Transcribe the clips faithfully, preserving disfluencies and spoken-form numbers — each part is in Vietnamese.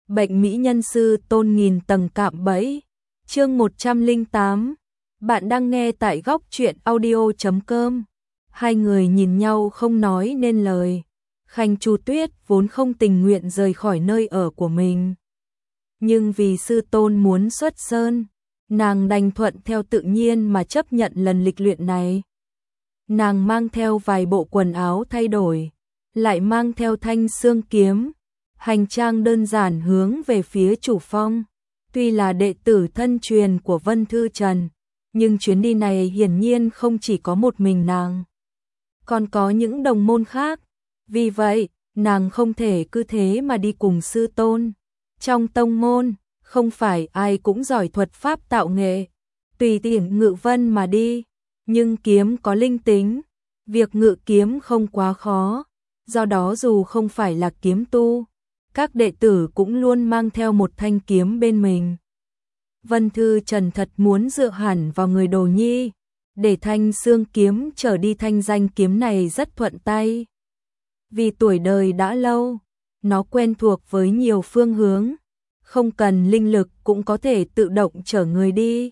Bệnh mỹ nhân sư tôn nghìn tầng cạm bẫy. Chương một trăm lẻ tám. Bạn đang nghe tại góc truyện audio chấm com. Hai người nhìn nhau không nói nên lời. Khanh Chu Tuyết vốn không tình nguyện rời khỏi nơi ở của mình, nhưng vì sư tôn muốn xuất sơn, nàng đành thuận theo tự nhiên mà chấp nhận lần lịch luyện này. Nàng mang theo vài bộ quần áo thay đổi, lại mang theo thanh xương kiếm, hành trang đơn giản hướng về phía chủ phong. Tuy là đệ tử thân truyền của Vân Thư Trần, nhưng chuyến đi này hiển nhiên không chỉ có một mình nàng, còn có những đồng môn khác. Vì vậy, nàng không thể cứ thế mà đi cùng sư tôn. Trong tông môn, không phải ai cũng giỏi thuật pháp tạo nghệ, tùy tiện ngự vân mà đi, nhưng kiếm có linh tính, việc ngự kiếm không quá khó, do đó dù không phải là kiếm tu, các đệ tử cũng luôn mang theo một thanh kiếm bên mình. Vân Thư Trần thật muốn dựa hẳn vào người Đồ Nhi, để thanh xương kiếm trở đi thanh danh kiếm này rất thuận tay. Vì tuổi đời đã lâu, nó quen thuộc với nhiều phương hướng, không cần linh lực cũng có thể tự động chở người đi.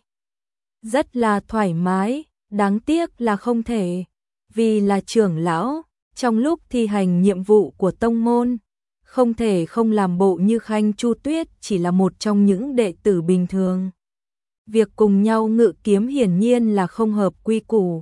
Rất là thoải mái, đáng tiếc là không thể, vì là trưởng lão, trong lúc thi hành nhiệm vụ của tông môn, không thể không làm bộ như Khanh Chu Tuyết chỉ là một trong những đệ tử bình thường. Việc cùng nhau ngự kiếm hiển nhiên là không hợp quy củ,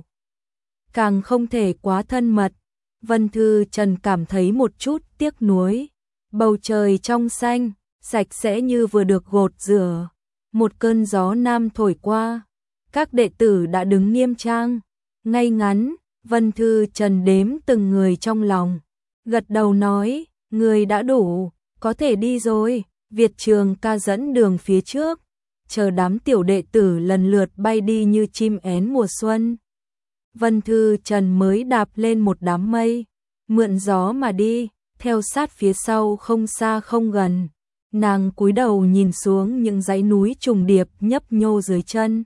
càng không thể quá thân mật. Vân Thư Trần cảm thấy một chút tiếc nuối. Bầu trời trong xanh, sạch sẽ như vừa được gột rửa. Một cơn gió nam thổi qua, các đệ tử đã đứng nghiêm trang, ngay ngắn. Vân Thư Trần đếm từng người trong lòng, gật đầu nói, người đã đủ, có thể đi rồi. Việt Trường ca dẫn đường phía trước, chờ đám tiểu đệ tử lần lượt bay đi như chim én mùa xuân. Vân Thư Trần mới đạp lên một đám mây, mượn gió mà đi, theo sát phía sau không xa không gần. Nàng cúi đầu nhìn xuống những dãy núi trùng điệp nhấp nhô dưới chân.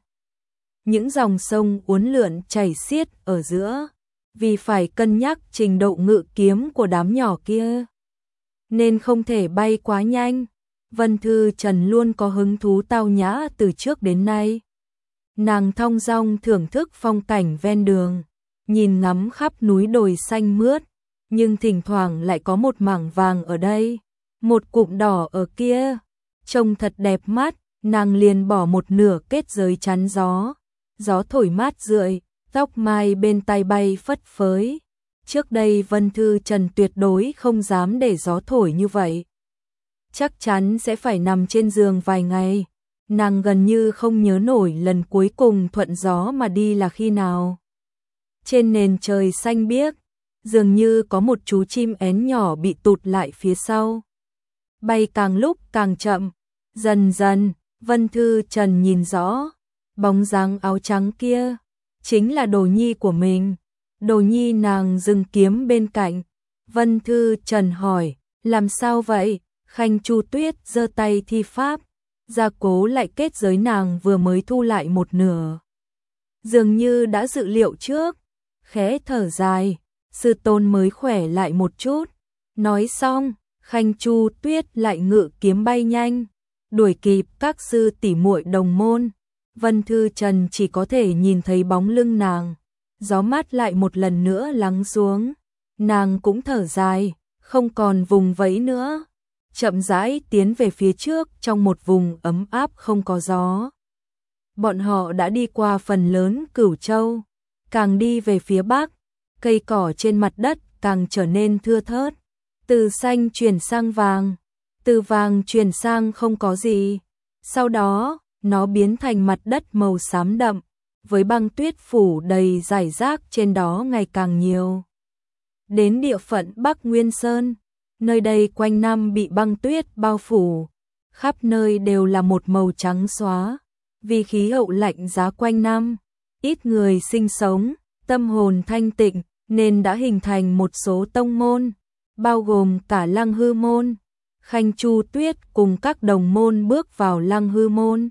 Những dòng sông uốn lượn chảy xiết ở giữa, vì phải cân nhắc trình độ ngự kiếm của đám nhỏ kia, nên không thể bay quá nhanh. Vân Thư Trần luôn có hứng thú tao nhã từ trước đến nay. Nàng thong dong thưởng thức phong cảnh ven đường, nhìn ngắm khắp núi đồi xanh mướt, nhưng thỉnh thoảng lại có một mảng vàng ở đây, một cụm đỏ ở kia, trông thật đẹp mắt. Nàng liền bỏ một nửa kết giới chắn gió, gió thổi mát rượi, tóc mai bên tai bay phất phới. Trước đây Vân Thư Trần tuyệt đối không dám để gió thổi như vậy, chắc chắn sẽ phải nằm trên giường vài ngày. Nàng gần như không nhớ nổi lần cuối cùng thuận gió mà đi là khi nào. Trên nền trời xanh biếc, dường như có một chú chim én nhỏ bị tụt lại phía sau, bay càng lúc càng chậm. Dần dần, Vân Thư Trần nhìn rõ, bóng dáng áo trắng kia chính là Đồ Nhi của mình. Đồ Nhi nàng dừng kiếm bên cạnh. Vân Thư Trần hỏi, làm sao vậy? Khanh Chu Tuyết giơ tay thi pháp, gia cố lại kết giới nàng vừa mới thu lại một nửa, dường như đã dự liệu trước, khẽ thở dài, sư tôn mới khỏe lại một chút. Nói xong, Khanh Chu Tuyết lại ngự kiếm bay nhanh, đuổi kịp các sư tỷ muội đồng môn. Vân Thư Trần chỉ có thể nhìn thấy bóng lưng nàng, gió mát lại một lần nữa lắng xuống, nàng cũng thở dài, không còn vùng vẫy nữa, chậm rãi tiến về phía trước trong một vùng ấm áp không có gió. Bọn họ đã đi qua phần lớn Cửu Châu, càng đi về phía bắc, cây cỏ trên mặt đất càng trở nên thưa thớt, từ xanh chuyển sang vàng, từ vàng chuyển sang không có gì, sau đó nó biến thành mặt đất màu xám đậm, với băng tuyết phủ đầy rải rác trên đó ngày càng nhiều. Đến địa phận Bắc Nguyên Sơn, nơi đây quanh năm bị băng tuyết bao phủ, khắp nơi đều là một màu trắng xóa, vì khí hậu lạnh giá quanh năm, ít người sinh sống, tâm hồn thanh tịnh, nên đã hình thành một số tông môn, bao gồm cả Lăng Hư môn. Khanh Chu Tuyết cùng các đồng môn bước vào Lăng Hư môn,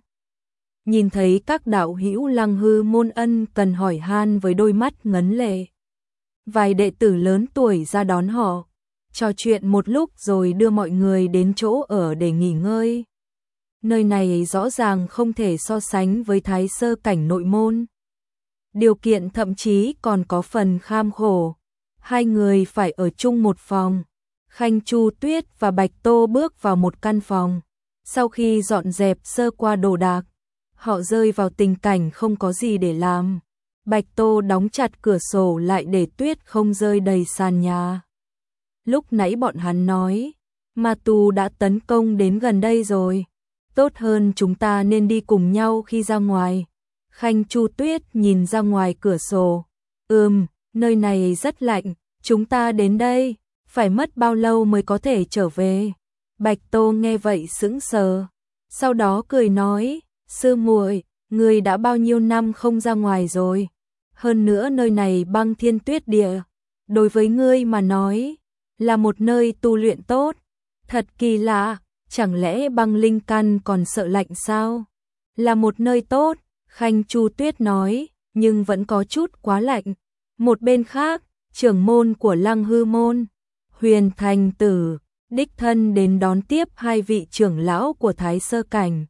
nhìn thấy các đạo hữu Lăng Hư môn ân cần hỏi han với đôi mắt ngấn lệ. Vài đệ tử lớn tuổi ra đón họ, trò chuyện một lúc rồi đưa mọi người đến chỗ ở để nghỉ ngơi. Nơi này rõ ràng không thể so sánh với Thái Sơ cảnh nội môn. Điều kiện thậm chí còn có phần kham khổ. Hai người phải ở chung một phòng. Khanh Chu Tuyết và Bạch Tô bước vào một căn phòng. Sau khi dọn dẹp sơ qua đồ đạc, họ rơi vào tình cảnh không có gì để làm. Bạch Tô đóng chặt cửa sổ lại để tuyết không rơi đầy sàn nhà. Lúc nãy bọn hắn nói, ma tu đã tấn công đến gần đây rồi. Tốt hơn chúng ta nên đi cùng nhau khi ra ngoài. Khanh Chu Tuyết nhìn ra ngoài cửa sổ. Ừm, nơi này rất lạnh, chúng ta đến đây, phải mất bao lâu mới có thể trở về? Bạch Tô nghe vậy sững sờ. Sau đó cười nói, sư muội, người đã bao nhiêu năm không ra ngoài rồi. Hơn nữa nơi này băng thiên tuyết địa. Đối với ngươi mà nói, là một nơi tu luyện tốt. Thật kỳ lạ, chẳng lẽ băng linh căn còn sợ lạnh sao? Là một nơi tốt, Khanh Chu Tuyết nói, nhưng vẫn có chút quá lạnh. Một bên khác, trưởng môn của Lăng Hư môn, Huyền Thành Tử, đích thân đến đón tiếp hai vị trưởng lão của Thái Sơ cảnh.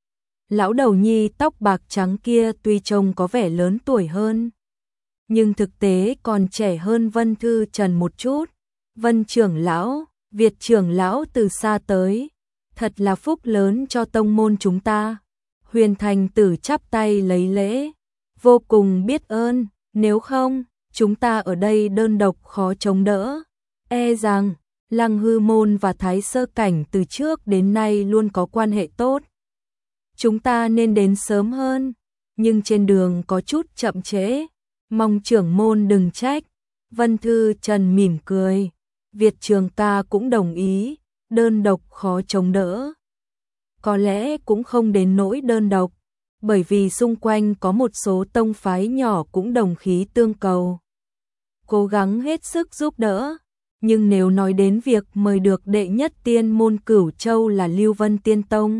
Lão đầu nhi tóc bạc trắng kia tuy trông có vẻ lớn tuổi hơn, nhưng thực tế còn trẻ hơn Vân Thư Trần một chút. Vân trưởng lão, Việt trưởng lão từ xa tới, thật là phúc lớn cho tông môn chúng ta. Huyền Thành Tử chắp tay lấy lễ, vô cùng biết ơn, nếu không, chúng ta ở đây đơn độc khó chống đỡ. E rằng, Lăng Hư môn và Thái Sơ cảnh từ trước đến nay luôn có quan hệ tốt. Chúng ta nên đến sớm hơn, nhưng trên đường có chút chậm trễ, mong trưởng môn đừng trách. Vân Thư Trần mỉm cười, Việt trường ca cũng đồng ý, đơn độc khó chống đỡ. Có lẽ cũng không đến nỗi đơn độc, bởi vì xung quanh có một số tông phái nhỏ cũng đồng khí tương cầu, cố gắng hết sức giúp đỡ. Nhưng nếu nói đến việc mời được đệ nhất tiên môn Cửu Châu là Lưu Vân Tiên Tông,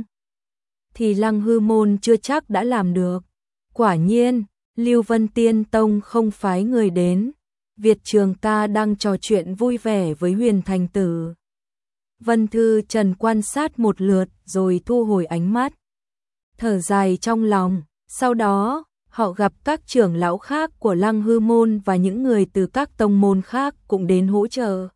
thì Lăng Hư môn chưa chắc đã làm được. Quả nhiên, Lưu Vân Tiên Tông không phái người đến. Việt trường ca đang trò chuyện vui vẻ với Huyền Thành Tử. Vân Thư Trần quan sát một lượt rồi thu hồi ánh mắt, thở dài trong lòng. Sau đó, họ gặp các trưởng lão khác của Lăng Hư môn và những người từ các tông môn khác cũng đến hỗ trợ.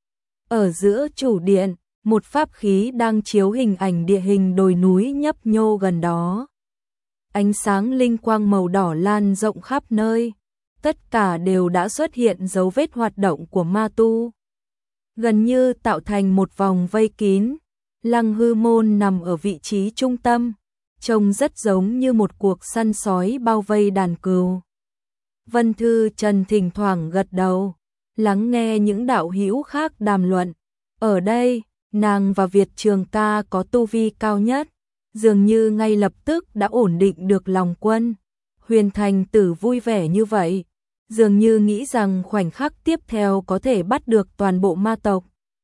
Ở giữa chủ điện, một pháp khí đang chiếu hình ảnh địa hình đồi núi nhấp nhô gần đó. Ánh sáng linh quang màu đỏ lan rộng khắp nơi, tất cả đều đã xuất hiện dấu vết hoạt động của ma tu. Gần như tạo thành một vòng vây kín, Lăng Hư môn nằm ở vị trí trung tâm, trông rất giống như một cuộc săn sói bao vây đàn cừu. Vân Thư Trần thỉnh thoảng gật đầu, lắng nghe những đạo hữu khác đàm luận. Ở đây, nàng và Việt trường ca có tu vi cao nhất, dường như ngay lập tức đã ổn định được lòng quân. Huyền Thành Tử vui vẻ như vậy, dường như nghĩ rằng khoảnh khắc tiếp theo có thể bắt được toàn bộ ma tộc.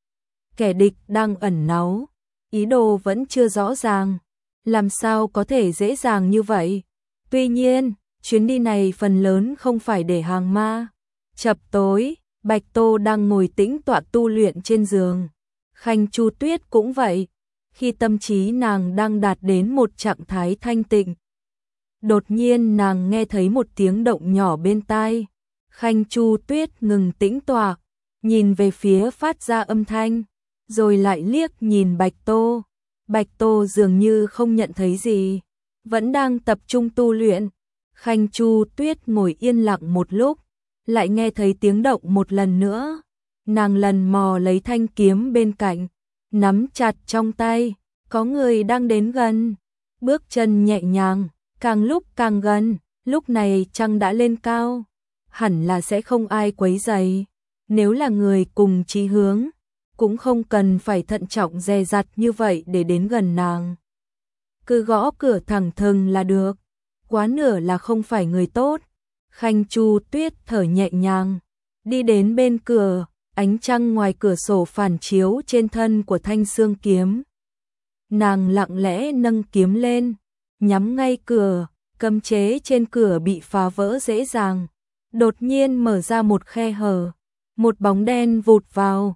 Kẻ địch đang ẩn náu, ý đồ vẫn chưa rõ ràng, làm sao có thể dễ dàng như vậy. Tuy nhiên, chuyến đi này phần lớn không phải để hàng ma. Chập tối, Bạch Tô đang ngồi tĩnh tọa tu luyện trên giường. Khanh Chu Tuyết cũng vậy, khi tâm trí nàng đang đạt đến một trạng thái thanh tịnh. Đột nhiên nàng nghe thấy một tiếng động nhỏ bên tai. Khanh Chu Tuyết ngừng tĩnh tọa, nhìn về phía phát ra âm thanh, rồi lại liếc nhìn Bạch Tô. Bạch Tô dường như không nhận thấy gì, vẫn đang tập trung tu luyện. Khanh Chu Tuyết ngồi yên lặng một lúc, lại nghe thấy tiếng động một lần nữa. Nàng lần mò lấy thanh kiếm bên cạnh, nắm chặt trong tay, có người đang đến gần. Bước chân nhẹ nhàng, càng lúc càng gần, lúc này trăng đã lên cao, hẳn là sẽ không ai quấy rầy. Nếu là người cùng chí hướng, cũng không cần phải thận trọng dè dặt như vậy để đến gần nàng. Cứ gõ cửa thẳng thừng là được, quá nửa là không phải người tốt. Khanh Chu Tuyết thở nhẹ nhàng, đi đến bên cửa, ánh trăng ngoài cửa sổ phản chiếu trên thân của thanh xương kiếm. Nàng lặng lẽ nâng kiếm lên, nhắm ngay cửa, cấm chế trên cửa bị phá vỡ dễ dàng. Đột nhiên mở ra một khe hở, một bóng đen vụt vào.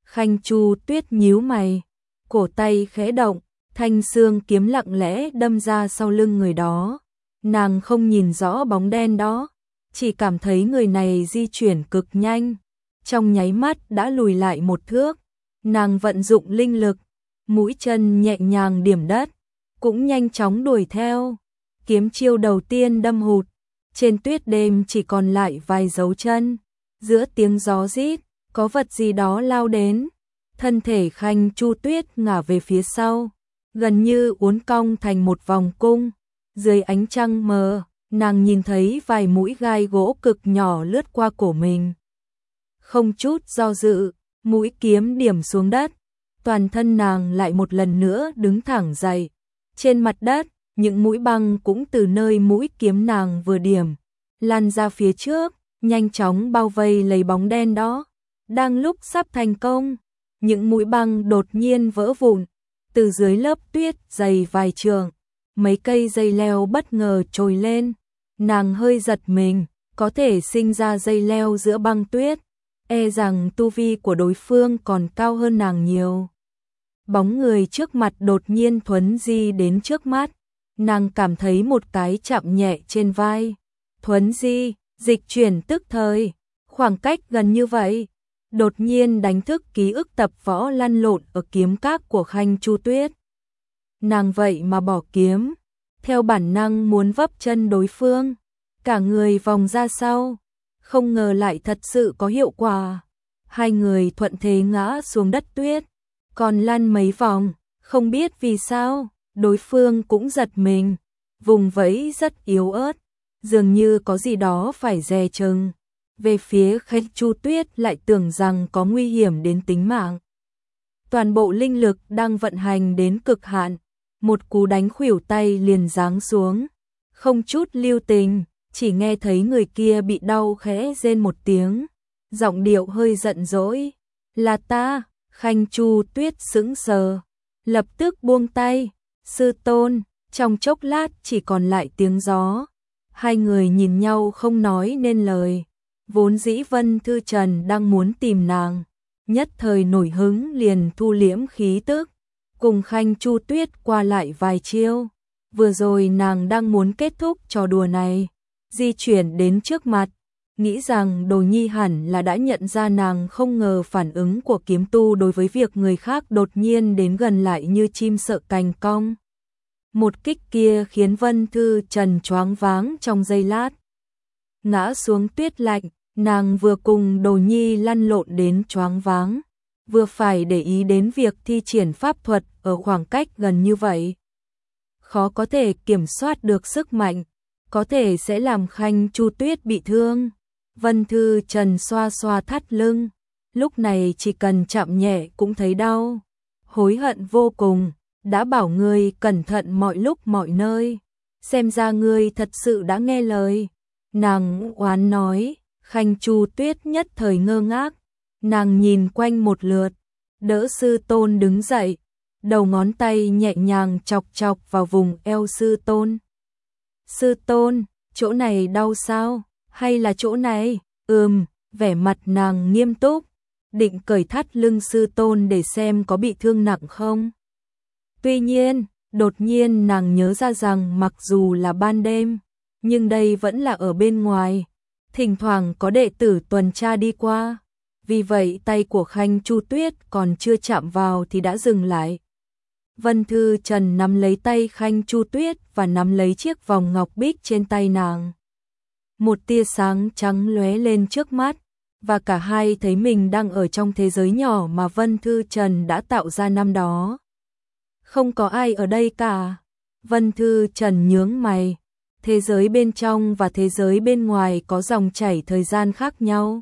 Khanh Chu Tuyết nhíu mày, cổ tay khẽ động, thanh xương kiếm lặng lẽ đâm ra sau lưng người đó. Nàng không nhìn rõ bóng đen đó, chỉ cảm thấy người này di chuyển cực nhanh, trong nháy mắt đã lùi lại một thước. Nàng vận dụng linh lực, mũi chân nhẹ nhàng điểm đất, cũng nhanh chóng đuổi theo. Kiếm chiêu đầu tiên đâm hụt, trên tuyết đêm chỉ còn lại vài dấu chân. Giữa tiếng gió rít, có vật gì đó lao đến, thân thể Khanh Chu Tuyết ngả về phía sau, gần như uốn cong thành một vòng cung. Dưới ánh trăng mờ, nàng nhìn thấy vài mũi gai gỗ cực nhỏ lướt qua cổ mình. Không chút do dự, mũi kiếm điểm xuống đất, toàn thân nàng lại một lần nữa đứng thẳng dậy. Trên mặt đất, những mũi băng cũng từ nơi mũi kiếm nàng vừa điểm, lan ra phía trước, nhanh chóng bao vây lấy bóng đen đó. Đang lúc sắp thành công, những mũi băng đột nhiên vỡ vụn, từ dưới lớp tuyết dày vài trượng, mấy cây dây leo bất ngờ trồi lên. Nàng hơi giật mình, có thể sinh ra dây leo giữa băng tuyết, e rằng tu vi của đối phương còn cao hơn nàng nhiều. Bóng người trước mặt đột nhiên thuấn di đến trước mắt, nàng cảm thấy một cái chạm nhẹ trên vai. Thuấn di, dịch chuyển tức thời, khoảng cách gần như vậy, đột nhiên đánh thức ký ức tập võ lăn lộn ở kiếm các của Khanh Chu Tuyết. Nàng vậy mà bỏ kiếm, theo bản năng muốn vấp chân đối phương, cả người vòng ra sau, không ngờ lại thật sự có hiệu quả. Hai người thuận thế ngã xuống đất tuyết, còn lăn mấy vòng, không biết vì sao, đối phương cũng giật mình, vùng vẫy rất yếu ớt, dường như có gì đó phải dè chừng. Về phía Khanh Chu Tuyết lại tưởng rằng có nguy hiểm đến tính mạng. Toàn bộ linh lực đang vận hành đến cực hạn, một cú đánh khuỷu tay liền giáng xuống, không chút lưu tình, chỉ nghe thấy người kia bị đau khẽ rên một tiếng, giọng điệu hơi giận dỗi, "Là ta." Khanh Chu Tuyết sững sờ, lập tức buông tay. "Sư tôn." Trong chốc lát chỉ còn lại tiếng gió, hai người nhìn nhau không nói nên lời. Vốn dĩ Vân Thư Trần đang muốn tìm nàng, nhất thời nổi hứng liền thu liễm khí tức, cùng Khanh Chu Tuyết qua lại vài chiêu. Vừa rồi nàng đang muốn kết thúc trò đùa này, di chuyển đến trước mặt, nghĩ rằng Đồ Nhi hẳn là đã nhận ra nàng, không ngờ phản ứng của kiếm tu đối với việc người khác đột nhiên đến gần lại như chim sợ cành cong. Một kích kia khiến Vân Thư Trần choáng váng trong giây lát, ngã xuống tuyết lạnh. Nàng vừa cùng Đồ Nhi lăn lộn đến choáng váng, vừa phải để ý đến việc thi triển pháp thuật ở khoảng cách gần như vậy. Khó có thể kiểm soát được sức mạnh, có thể sẽ làm Khanh Chu Tuyết bị thương. Vân Thư Trần xoa xoa thắt lưng, lúc này chỉ cần chạm nhẹ cũng thấy đau. Hối hận vô cùng, đã bảo ngươi cẩn thận mọi lúc mọi nơi, xem ra ngươi thật sự đã nghe lời. Nàng oán nói. Khanh Chu Tuyết nhất thời ngơ ngác, nàng nhìn quanh một lượt, đỡ sư tôn đứng dậy, đầu ngón tay nhẹ nhàng chọc chọc vào vùng eo sư tôn. "Sư tôn, chỗ này đau sao? Hay là chỗ này?" "Ừm." Vẻ mặt nàng nghiêm túc, định cởi thắt lưng sư tôn để xem có bị thương nặng không. Tuy nhiên, đột nhiên nàng nhớ ra rằng mặc dù là ban đêm, nhưng đây vẫn là ở bên ngoài, thỉnh thoảng có đệ tử tuần tra đi qua, vì vậy tay của Khanh Chu Tuyết còn chưa chạm vào thì đã dừng lại. Vân Thư Trần nắm lấy tay Khanh Chu Tuyết và nắm lấy chiếc vòng ngọc bích trên tay nàng. Một tia sáng trắng lóe lên trước mắt, và cả hai thấy mình đang ở trong thế giới nhỏ mà Vân Thư Trần đã tạo ra năm đó. Không có ai ở đây cả. Vân Thư Trần nhướng mày. Thế giới bên trong và thế giới bên ngoài có dòng chảy thời gian khác nhau.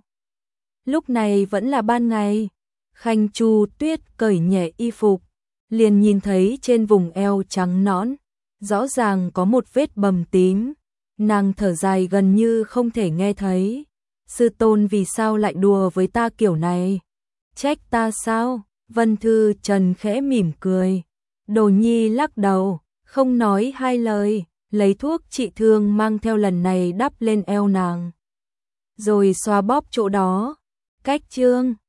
Lúc này vẫn là ban ngày. Khanh Chu Tuyết cởi nhẹ y phục, liền nhìn thấy trên vùng eo trắng nõn, rõ ràng có một vết bầm tím. Nàng thở dài gần như không thể nghe thấy. "Sư tôn vì sao lại đùa với ta kiểu này? Trách ta sao?" Vân Thư Trần khẽ mỉm cười. Đồ Nhi lắc đầu, không nói hai lời, lấy thuốc trị thương mang theo lần này đắp lên eo nàng, rồi xoa bóp chỗ đó. Cách chương